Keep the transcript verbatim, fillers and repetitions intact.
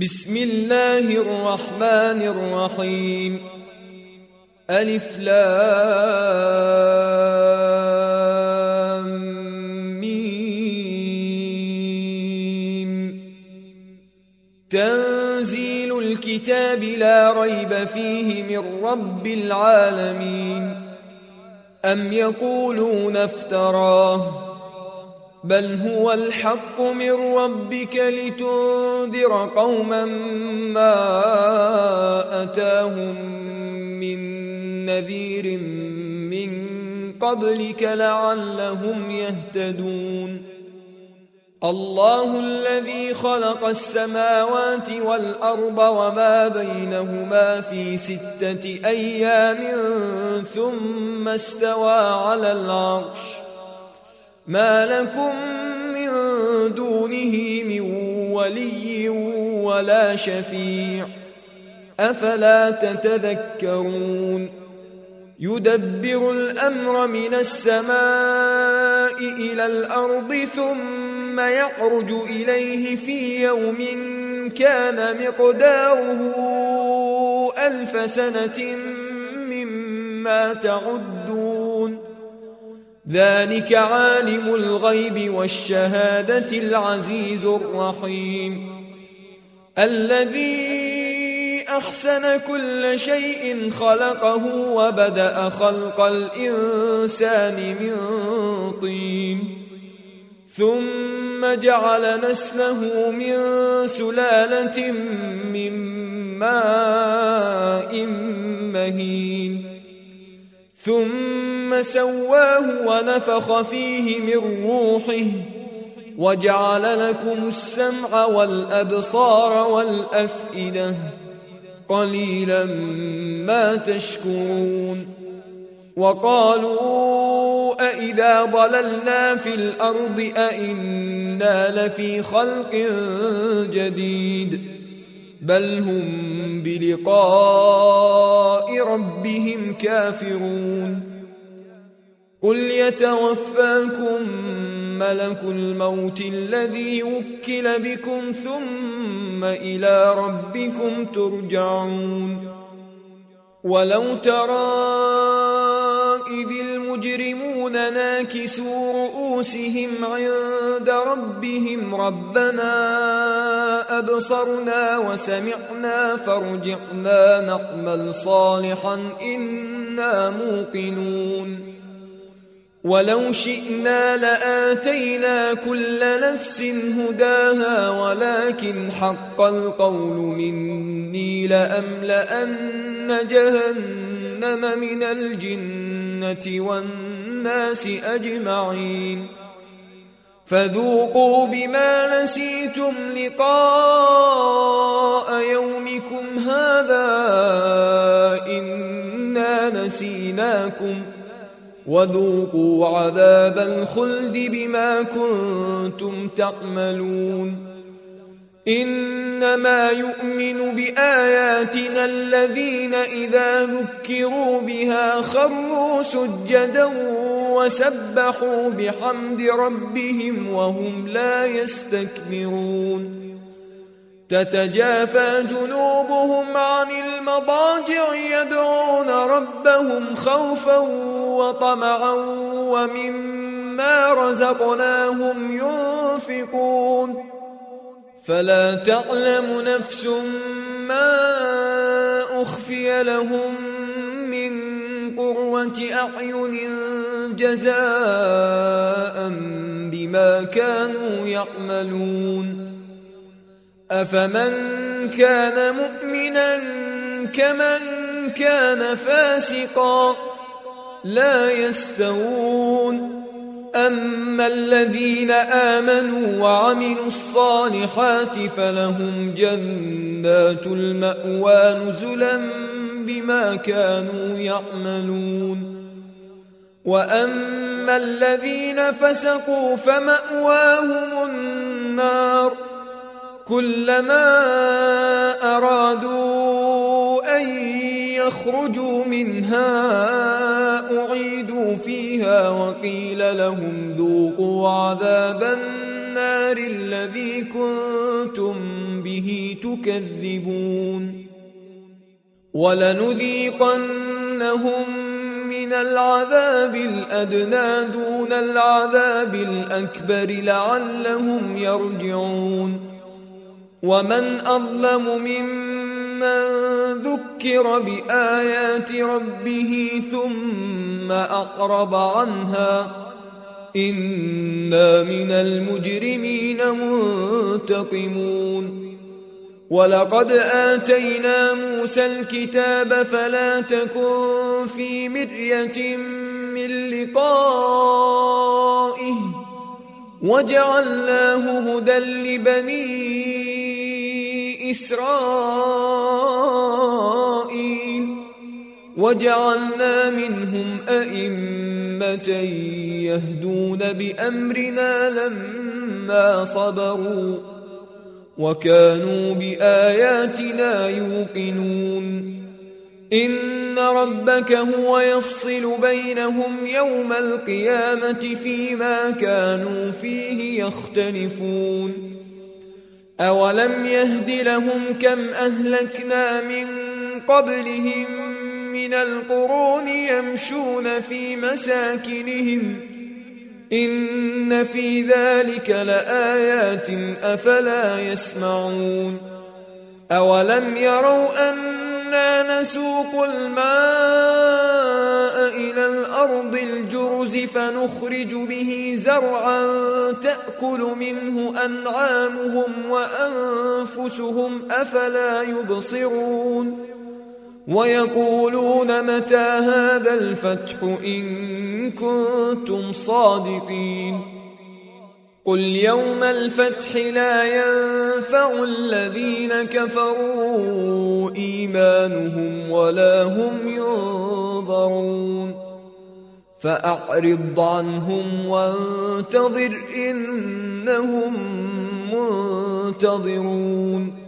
بسم الله الرحمن الرحيم. ألف لام ميم. تنزيل الكتاب لا ريب فيه من رب العالمين. أم يقولون افتراه بل هو الحق من ربك لتنذر قوما ما أتاهم من نذير من قبلك لعلهم يهتدون. الله الذي خلق السماوات والأرض وما بينهما في ستة أيام ثم استوى على العرش. ما لكم من دونه من ولي ولا شفيع أفلا تتذكرون. يدبر الأمر من السماء إلى الأرض ثم يعرج إليه في يوم كان مقداره ألف سنة مما تعدون. ذلك عالم الغيب والشهادة العزيز الرحيم. الذي أحسن كل شيء خلقه وبدأ خلق الإنسان من طين ثم جعل نسله من سلالة من ماء مهين ثم سواه ونفخ فيه من روحه وجعل لكم السمع والأبصار والأفئدة قليلا ما تشكرون. وقالوا أإذا ضللنا في الأرض أإنا لفي خلق جديد بل هم بلقاء ربهم كافرون. قل يتوفاكم ملك الموت الذي وكل بكم ثم إلى ربكم ترجعون. ولو ترى إذ المجرمون ناكسوا رؤوسهم عند ربهم ربنا أبصرنا وسمعنا فارجعنا نعمل صالحا إنا موقنون. ولو شئنا لآتينا كل نفس هداها ولكن حق القول مني لأملأن جهنم من الجنة والناس أجمعين. فذوقوا بما نسيتم لقاء يومكم هذا إنا نسيناكم وذوقوا عذاب الخلد بما كنتم تعملون. إنما يؤمن بآياتنا الذين إذا ذكروا بها خروا سجدا وسبحوا بحمد ربهم وهم لا يستكبرون. تتجافى جنوبهم عن المضاجع يدعون ربهم خوفا وطمعا ومما رزقناهم ينفقون. فلا تعلم نفس ما أخفي لهم من قرة أعين جزاء بما كانوا يعملون. أفمن كان مؤمنا كمن كان فاسقا لا يستوون. أما الذين آمنوا وعملوا الصالحات فلهم جنات المأوى نزلا بما كانوا يعملون. وأما الذين فسقوا فمأواهم النار كلما أرادوا أن يخرجوا منها أعيدوا فيها وقيل لهم ذوقوا عذاب النار الذي كنتم به تكذبون ولنذيقنهم من العذاب الأدنى دون العذاب الأكبر لعلهم يرجعون ومن أظلم ممن ذكر بآيات ربه ثم أعرض عنها إنا من المجرمين منتقمون ولقد آتينا موسى الكتاب فلا تكن في مرية من لقائه وجعلناه هدى لبني إسرائيل وجعلنا منهم أئمة يهدون بأمرنا لما صبروا وكانوا بآياتنا يوقنون إن ربك هو يفصل بينهم يوم القيامة فيما كانوا فيه يختلفون أولم يهد لهم كم أهلكنا من قبلهم من القرون يمشون في مساكنهم إن في ذلك لآيات أفلا يسمعون أولم يروا أنا نسوق الماء إلى الأرض الجرز فنخرج به زرعا تأكل منه أنعامهم وأنفسهم أفلا يبصرون ويقولون متى هذا الفتح إن كنتم صادقين قل يوم الفتح لا ينفع الذين كفروا إيمانهم ولا هم ينظرون فأعرض عنهم وانتظر إنهم منتظرون